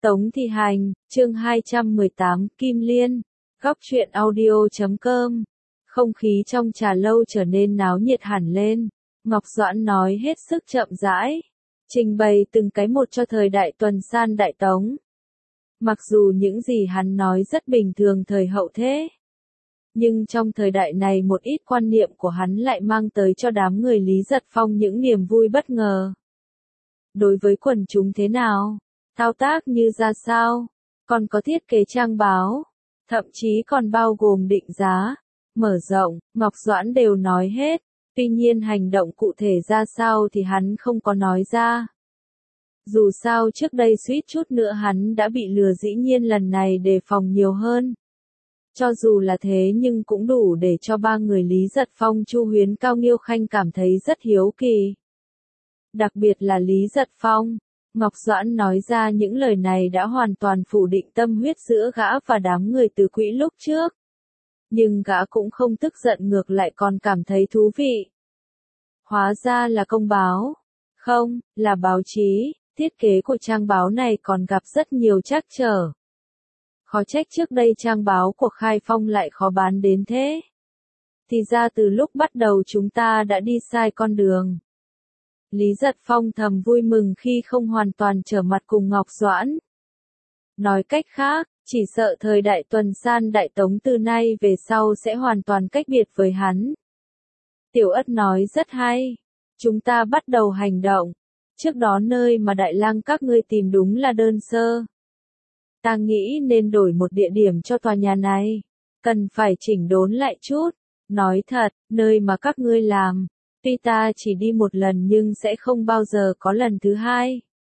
Tống Thị Hành, chương 218, Kim Liên, góc truyện audio.com. Không khí trong trà lâu trở nên náo nhiệt hẳn lên. Ngọc Doãn nói hết sức chậm rãi, trình bày từng cái một cho thời đại Tuần San Đại Tống. Mặc dù những gì hắn nói rất bình thường thời hậu thế, nhưng trong thời đại này một ít quan niệm của hắn lại mang tới cho đám người Lý Giật Phong những niềm vui bất ngờ. Đối với quần chúng thế nào? Thao tác như ra sao? Còn có thiết kế trang báo, thậm chí còn bao gồm định giá, mở rộng, Ngọc Doãn đều nói hết. Tuy nhiên hành động cụ thể ra sao thì hắn không có nói ra. Dù sao trước đây suýt chút nữa hắn đã bị lừa, dĩ nhiên lần này đề phòng nhiều hơn. Cho dù là thế nhưng cũng đủ để cho ba người Lý Giật Phong, Chu Huyến, Cao Nghiêu Khanh cảm thấy rất hiếu kỳ. Đặc biệt là Lý Giật Phong. Ngọc Doãn nói ra những lời này đã hoàn toàn phủ định tâm huyết giữa gã và đám người Từ Quỹ lúc trước. Nhưng gã cũng không tức giận, ngược lại còn cảm thấy thú vị. Hóa ra là công báo. Không, là báo chí. Thiết kế của trang báo này còn gặp rất nhiều trắc trở. Khó trách trước đây trang báo của Khai Phong lại khó bán đến thế. Thì ra từ lúc bắt đầu chúng ta đã đi sai con đường. Lý Giật Phong thầm vui mừng khi không hoàn toàn trở mặt cùng Ngọc Doãn. Nói cách khác, chỉ sợ thời đại Tuần San Đại Tống từ nay về sau sẽ hoàn toàn cách biệt với hắn. Tiểu Ất nói rất hay. Chúng ta bắt đầu hành động. Trước đó nơi mà Đại Lang các ngươi tìm đúng là đơn sơ. Ta nghĩ nên đổi một địa điểm cho tòa nhà này. Cần phải chỉnh đốn lại chút. Nói thật, nơi mà các ngươi làm, tuy ta chỉ đi một lần nhưng sẽ không bao giờ có lần thứ hai.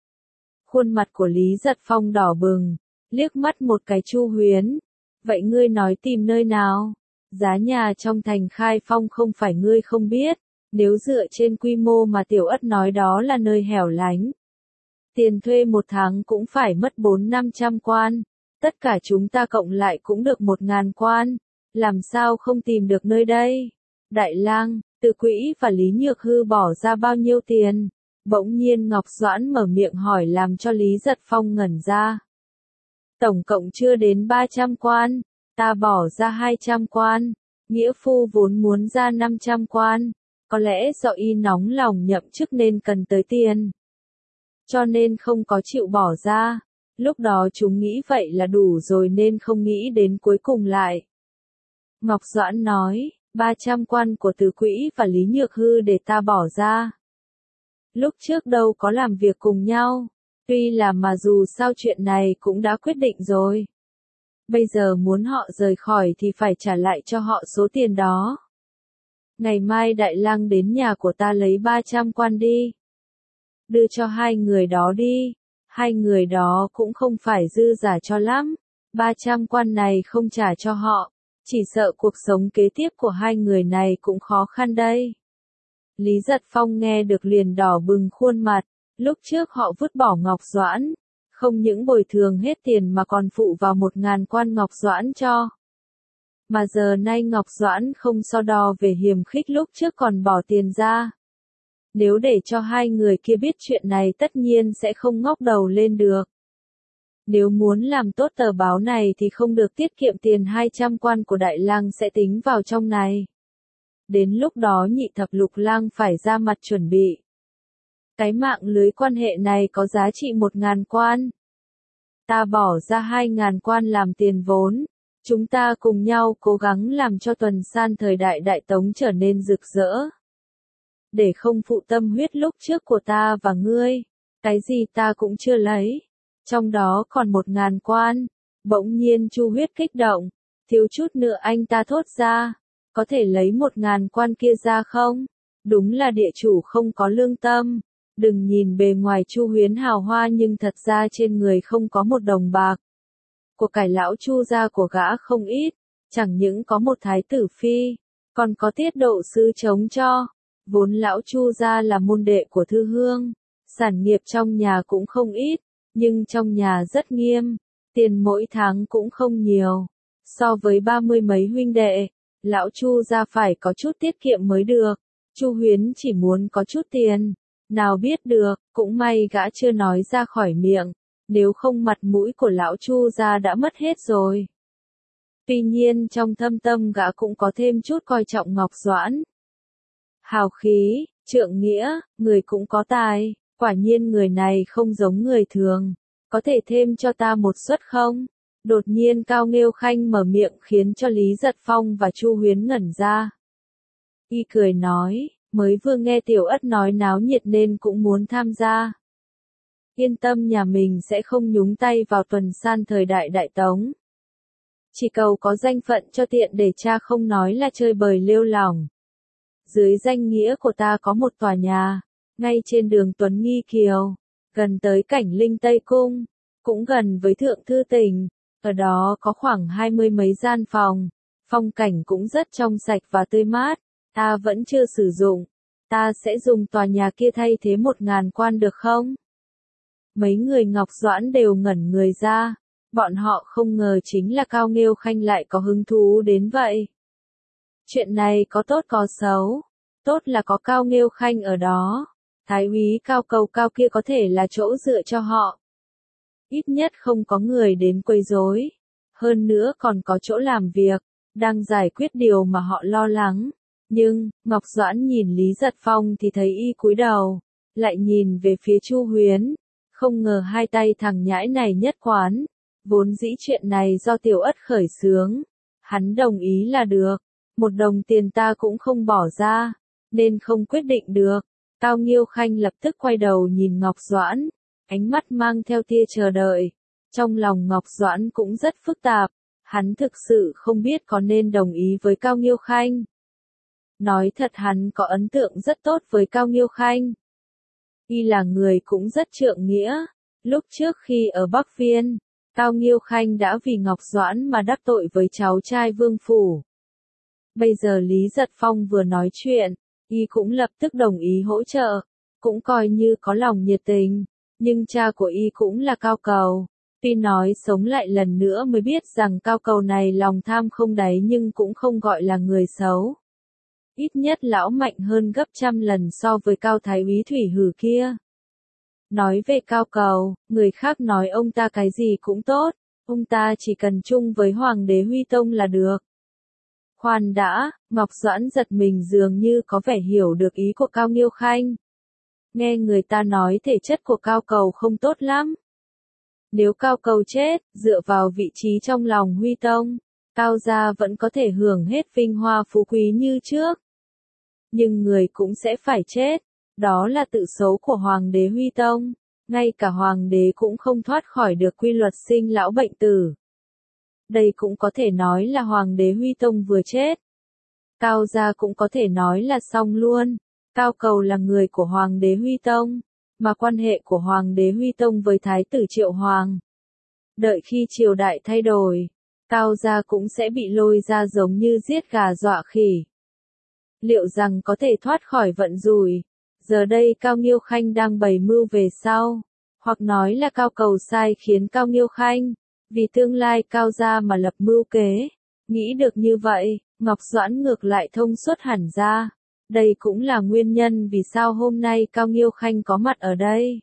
Khuôn mặt của Lý Giật Phong đỏ bừng, liếc mắt một cái Chu Huyến. Vậy ngươi nói tìm nơi nào? Giá nhà trong thành Khai Phong không phải ngươi không biết, nếu dựa trên quy mô mà Tiểu Ất nói đó là nơi hẻo lánh. Tiền thuê một tháng cũng phải mất 400-500 quan, tất cả chúng ta cộng lại cũng được 1000 quan, làm sao không tìm được nơi đây? Đại Lang, Từ Quỹ và Lý Nhược Hư bỏ ra bao nhiêu tiền? Bỗng nhiên Ngọc Doãn mở miệng hỏi làm cho Lý Giật Phong ngẩn ra. Tổng cộng chưa đến 300 quan, ta bỏ ra 200 quan, nghĩa phu vốn muốn ra 500 quan, có lẽ do y nóng lòng nhậm chức nên cần tới tiền. Cho nên không có chịu bỏ ra, lúc đó chúng nghĩ vậy là đủ rồi nên không nghĩ đến cuối cùng lại. Ngọc Doãn nói, 300 quan của Từ Quỹ và Lý Nhược Hư để ta bỏ ra. Lúc trước đâu có làm việc cùng nhau, tuy là mà dù sao chuyện này cũng đã quyết định rồi. Bây giờ muốn họ rời khỏi thì phải trả lại cho họ số tiền đó. Ngày mai Đại Lang đến nhà của ta lấy 300 quan đi. Đưa cho hai người đó đi. Hai người đó cũng không phải dư giả cho lắm. 300 quan này không trả cho họ, chỉ sợ cuộc sống kế tiếp của hai người này cũng khó khăn đây. Lý Giật Phong nghe được liền đỏ bừng khuôn mặt. Lúc trước họ vứt bỏ Ngọc Doãn, không những bồi thường hết tiền mà còn phụ vào 1000 quan Ngọc Doãn cho. Mà giờ nay Ngọc Doãn không so đo về hiềm khích lúc trước còn bỏ tiền ra. Nếu để cho hai người kia biết chuyện này tất nhiên sẽ không ngóc đầu lên được. Nếu muốn làm tốt tờ báo này thì không được tiết kiệm tiền 200 quan của Đại Lang sẽ tính vào trong này. Đến lúc đó Nhị Thập Lục Lang phải ra mặt chuẩn bị. Cái mạng lưới quan hệ này có giá trị 1000 quan. Ta bỏ ra 2000 quan làm tiền vốn. Chúng ta cùng nhau cố gắng làm cho Tuần San thời đại Đại Tống trở nên rực rỡ. Để không phụ tâm huyết lúc trước của ta và ngươi. Cái gì ta cũng chưa lấy. Trong đó còn 1000 quan. Bỗng nhiên Chu Huyết kích động. Thiếu chút nữa anh ta thốt ra. Có thể lấy 1000 quan kia ra không? Đúng là địa chủ không có lương tâm. Đừng nhìn bề ngoài Chu Huyến hào hoa nhưng thật ra trên người không có một đồng bạc. Của cải lão Chu gia của gã không ít. Chẳng những có một thái tử phi, còn có tiết độ sứ chống cho. Vốn lão Chu gia là môn đệ của Thư Hương. Sản nghiệp trong nhà cũng không ít. Nhưng trong nhà rất nghiêm. Tiền mỗi tháng cũng không nhiều. So với 30 mấy huynh đệ, lão Chu gia phải có chút tiết kiệm mới được. Chu Huyến chỉ muốn có chút tiền. Nào biết được, cũng may gã chưa nói ra khỏi miệng. nếu không mặt mũi của lão Chu gia đã mất hết rồi. Tuy nhiên trong thâm tâm gã cũng có thêm chút coi trọng Ngọc Doãn. Hào khí, trượng nghĩa, người cũng có tài, quả nhiên người này không giống người thường, có thể thêm cho ta một suất không? Đột nhiên Cao Nghêu Khanh mở miệng khiến cho Lý Giật Phong và Chu Huyến ngẩn ra. Y cười nói, mới vừa nghe Tiểu Ất nói náo nhiệt nên cũng muốn tham gia. Yên tâm, nhà mình sẽ không nhúng tay vào tuần san thời đại Đại Tống. Chỉ cầu có danh phận cho tiện để cha không nói là chơi bời lêu lỏng. Dưới danh nghĩa của ta có một tòa nhà, ngay trên đường Tuấn Nghi Kiều, gần tới cảnh Linh Tây Cung, cũng gần với Thượng Thư Tỉnh, ở đó có khoảng 20 mấy gian phòng, phong cảnh cũng rất trong sạch và tươi mát, ta vẫn chưa sử dụng, ta sẽ dùng tòa nhà kia thay thế 1.000 quan được không? Mấy người Ngọc Doãn đều ngẩn người ra, bọn họ không ngờ chính là Cao Nghêu Khanh lại có hứng thú đến vậy. Chuyện này có tốt có xấu, tốt là có Cao Nghêu Khanh ở đó, Thái úy Cao Cầu Cao kia có thể là chỗ dựa cho họ. Ít nhất không có người đến quấy rối, hơn nữa còn có chỗ làm việc, đang giải quyết điều mà họ lo lắng. Nhưng, Ngọc Doãn nhìn Lý Giật Phong thì thấy y cúi đầu, lại nhìn về phía Chu Huyến, không ngờ hai tay thằng nhãi này nhất quán, vốn dĩ chuyện này do Tiểu Ất khởi xướng, hắn đồng ý là được, 1 đồng tiền ta cũng không bỏ ra, nên không quyết định được. Cao Nghêu Khanh lập tức quay đầu nhìn Ngọc Doãn, ánh mắt mang theo tia chờ đợi. Trong lòng Ngọc Doãn cũng rất phức tạp, hắn thực sự không biết có nên đồng ý với Cao Nghêu Khanh. Nói thật hắn có ấn tượng rất tốt với Cao Nghêu Khanh. Y là người cũng rất trượng nghĩa, lúc trước khi ở Bắc Viên, Cao Nghêu Khanh đã vì Ngọc Doãn mà đắc tội với cháu trai Vương Phủ. Bây giờ Lý Giật Phong vừa nói chuyện, y cũng lập tức đồng ý hỗ trợ, cũng coi như có lòng nhiệt tình, nhưng cha của y cũng là Cao Cầu. Tuy nói sống lại lần nữa mới biết rằng Cao Cầu này lòng tham không đáy nhưng cũng không gọi là người xấu. Ít nhất lão mạnh hơn gấp trăm lần so với Cao Thái úy Thủy Hử kia. Nói về Cao Cầu, người khác nói ông ta cái gì cũng tốt, ông ta chỉ cần chung với Hoàng đế Huy Tông là được. Khoan đã, Ngọc Doãn giật mình dường như có vẻ hiểu được ý của Cao Nghêu Khanh. Nghe người ta nói thể chất của Cao Cầu không tốt lắm. Nếu Cao Cầu chết, dựa vào vị trí trong lòng Huy Tông, Cao gia vẫn có thể hưởng hết vinh hoa phú quý như trước. Nhưng người cũng sẽ phải chết, đó là tự số của Hoàng đế Huy Tông, ngay cả Hoàng đế cũng không thoát khỏi được quy luật sinh lão bệnh tử. Đây cũng có thể nói là Hoàng đế Huy Tông vừa chết. Cao gia cũng có thể nói là xong luôn. Cao Cầu là người của Hoàng đế Huy Tông, mà quan hệ của Hoàng đế Huy Tông với Thái tử Triệu Hoàng. Đợi khi triều đại thay đổi, Cao gia cũng sẽ bị lôi ra giống như giết gà dọa khỉ. Liệu rằng có thể thoát khỏi vận rủi? Giờ đây Cao Nghêu Khanh đang bày mưu về sau, hoặc nói là Cao Cầu sai khiến Cao Nghêu Khanh, vì tương lai Cao gia mà lập mưu kế. Nghĩ được như vậy, Ngọc Doãn ngược lại thông suốt hẳn ra. Đây cũng là nguyên nhân vì sao hôm nay Cao Nghêu Khanh có mặt ở đây.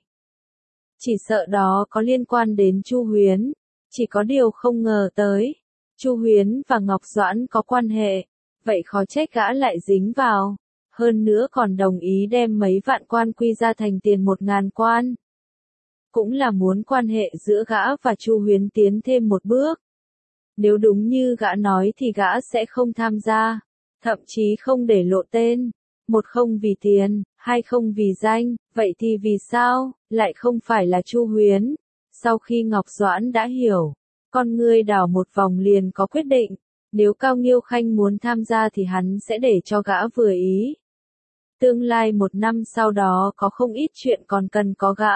Chỉ sợ đó có liên quan đến Chu Huyến, chỉ có điều không ngờ tới. Chu Huyến và Ngọc Doãn có quan hệ, vậy khó trách gã lại dính vào. Hơn nữa còn đồng ý đem mấy vạn quan quy ra thành tiền 1.000 quan. Cũng là muốn quan hệ giữa gã và Chu Huyến tiến thêm một bước. Nếu đúng như gã nói thì gã sẽ không tham gia, thậm chí không để lộ tên. Một không vì tiền, hai không vì danh, vậy thì vì sao, lại không phải là Chu Huyến? Sau khi Ngọc Doãn đã hiểu, con ngươi đảo một vòng liền có quyết định. Nếu Cao Nghêu Khanh muốn tham gia thì hắn sẽ để cho gã vừa ý. Tương lai 1 năm sau đó có không ít chuyện còn cần có gã.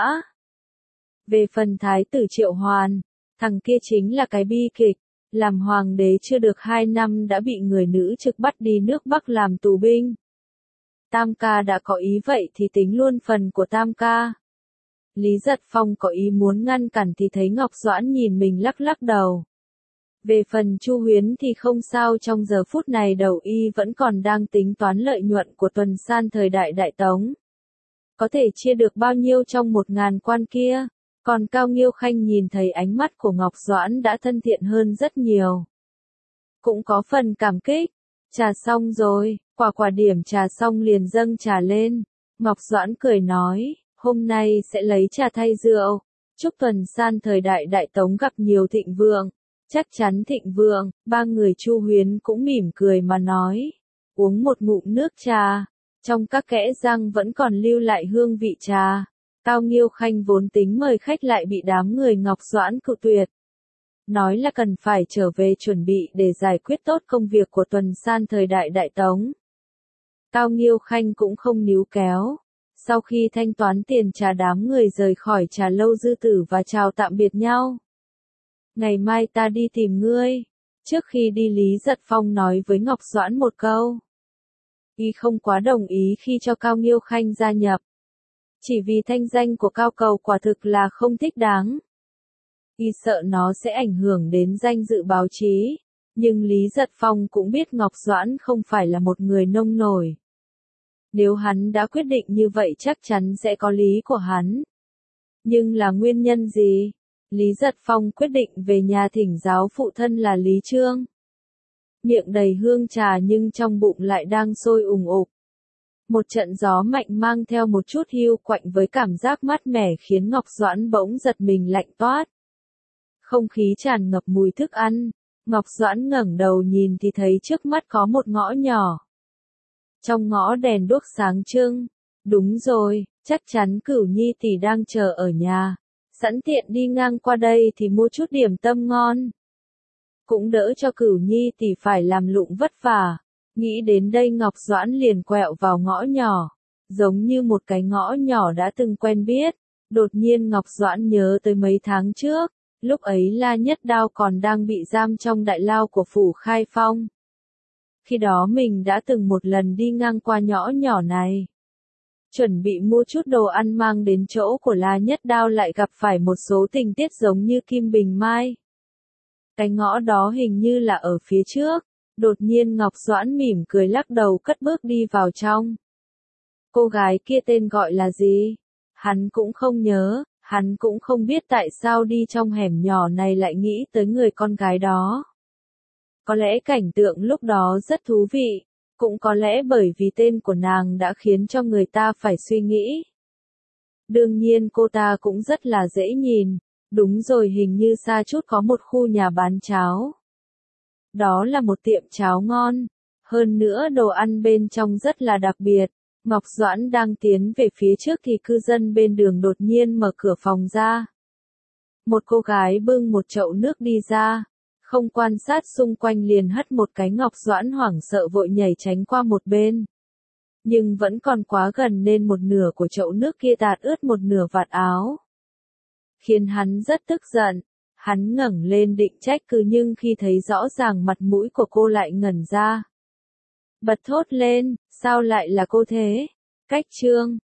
Về phần Thái tử Triệu Hoàn, thằng kia chính là cái bi kịch. Làm hoàng đế chưa được 2 năm đã bị người nữ trực bắt đi nước Bắc làm tù binh. Tam ca đã có ý vậy thì tính luôn phần của Tam ca. Lý Giật Phong có ý muốn ngăn cản thì thấy Ngọc Doãn nhìn mình lắc lắc đầu. Về phần Chu Huyến thì không sao, trong giờ phút này đầu y vẫn còn đang tính toán lợi nhuận của tuần san thời đại Đại Tống. Có thể chia được bao nhiêu trong 1.000 quan kia, Còn Cao Nghiêu Khanh nhìn thấy ánh mắt của Ngọc Doãn đã thân thiện hơn rất nhiều. Cũng có phần cảm kích. Trà xong rồi, quả quả điểm trà xong liền dâng trà lên. Ngọc Doãn cười nói, hôm nay sẽ lấy trà thay rượu. Chúc Tuần San thời đại Đại Tống gặp nhiều thịnh vượng. Chắc chắn thịnh vượng, ba người Chu Huyến cũng mỉm cười mà nói. Uống một ngụm nước trà, trong các kẽ răng vẫn còn lưu lại hương vị trà. Cao Nghiêu Khanh vốn tính mời khách lại bị đám người Ngọc Doãn cự tuyệt. Nói là cần phải trở về chuẩn bị để giải quyết tốt công việc của Tuần San thời đại Đại Tống. Cao Nghiêu Khanh cũng không níu kéo. Sau khi thanh toán tiền trà đám người rời khỏi trà lâu Dư Tử và chào tạm biệt nhau. Ngày mai ta đi tìm ngươi. Trước khi đi Lý Giật Phong nói với Ngọc Doãn một câu. Y không quá đồng ý khi cho Cao Nghiêu Khanh gia nhập. Chỉ vì thanh danh của Cao Cầu quả thực là không thích đáng. Y sợ nó sẽ ảnh hưởng đến danh dự báo chí. Nhưng Lý Giật Phong cũng biết Ngọc Doãn không phải là một người nông nổi. Nếu hắn đã quyết định như vậy chắc chắn sẽ có lý của hắn. Nhưng là nguyên nhân gì? Lý Giật Phong quyết định về nhà thỉnh giáo phụ thân là Lý Trương. Miệng đầy hương trà nhưng trong bụng lại đang sôi ùng ục. Một trận gió mạnh mang theo một chút hiu quạnh với cảm giác mát mẻ khiến Ngọc Doãn bỗng giật mình lạnh toát. Không khí tràn ngập mùi thức ăn. Ngọc Doãn ngẩng đầu nhìn thì thấy trước mắt có một ngõ nhỏ. Trong ngõ đèn đuốc sáng trưng. Đúng rồi, chắc chắn Cửu Nhi tỷ đang chờ ở nhà. Sẵn tiện đi ngang qua đây thì mua chút điểm tâm ngon. Cũng đỡ cho Cửu Nhi tỷ phải làm lụng vất vả. Nghĩ đến đây Ngọc Doãn liền quẹo vào ngõ nhỏ. Giống như một cái ngõ nhỏ đã từng quen biết. Đột nhiên Ngọc Doãn nhớ tới mấy tháng trước. Lúc ấy La Nhất Đao còn đang bị giam trong đại lao của phủ Khai Phong. Khi đó mình đã từng một lần đi ngang qua ngõ nhỏ này. Chuẩn bị mua chút đồ ăn mang đến chỗ của La Nhất Đao lại gặp phải một số tình tiết giống như Kim Bình Mai. Cái ngõ đó hình như là ở phía trước. Đột nhiên Ngọc Doãn mỉm cười lắc đầu cất bước đi vào trong. Cô gái kia tên gọi là gì? Hắn cũng không nhớ, hắn cũng không biết tại sao đi trong hẻm nhỏ này lại nghĩ tới người con gái đó. Có lẽ cảnh tượng lúc đó rất thú vị, cũng có lẽ bởi vì tên của nàng đã khiến cho người ta phải suy nghĩ. Đương nhiên cô ta cũng rất là dễ nhìn, đúng rồi hình như xa chút có một khu nhà bán cháo. Đó là một tiệm cháo ngon, hơn nữa đồ ăn bên trong rất là đặc biệt. Ngọc Doãn đang tiến về phía trước thì cư dân bên đường đột nhiên mở cửa phòng ra. Một cô gái bưng một chậu nước đi ra, không quan sát xung quanh liền hất một cái. Ngọc Doãn hoảng sợ vội nhảy tránh qua một bên. Nhưng vẫn còn quá gần nên một nửa của chậu nước kia tạt ướt một nửa vạt áo. Khiến hắn rất tức giận, hắn ngẩng lên định trách cứ nhưng khi thấy rõ ràng mặt mũi của cô lại ngẩn ra. Bật thốt lên, sao lại là cô thế? Cách chương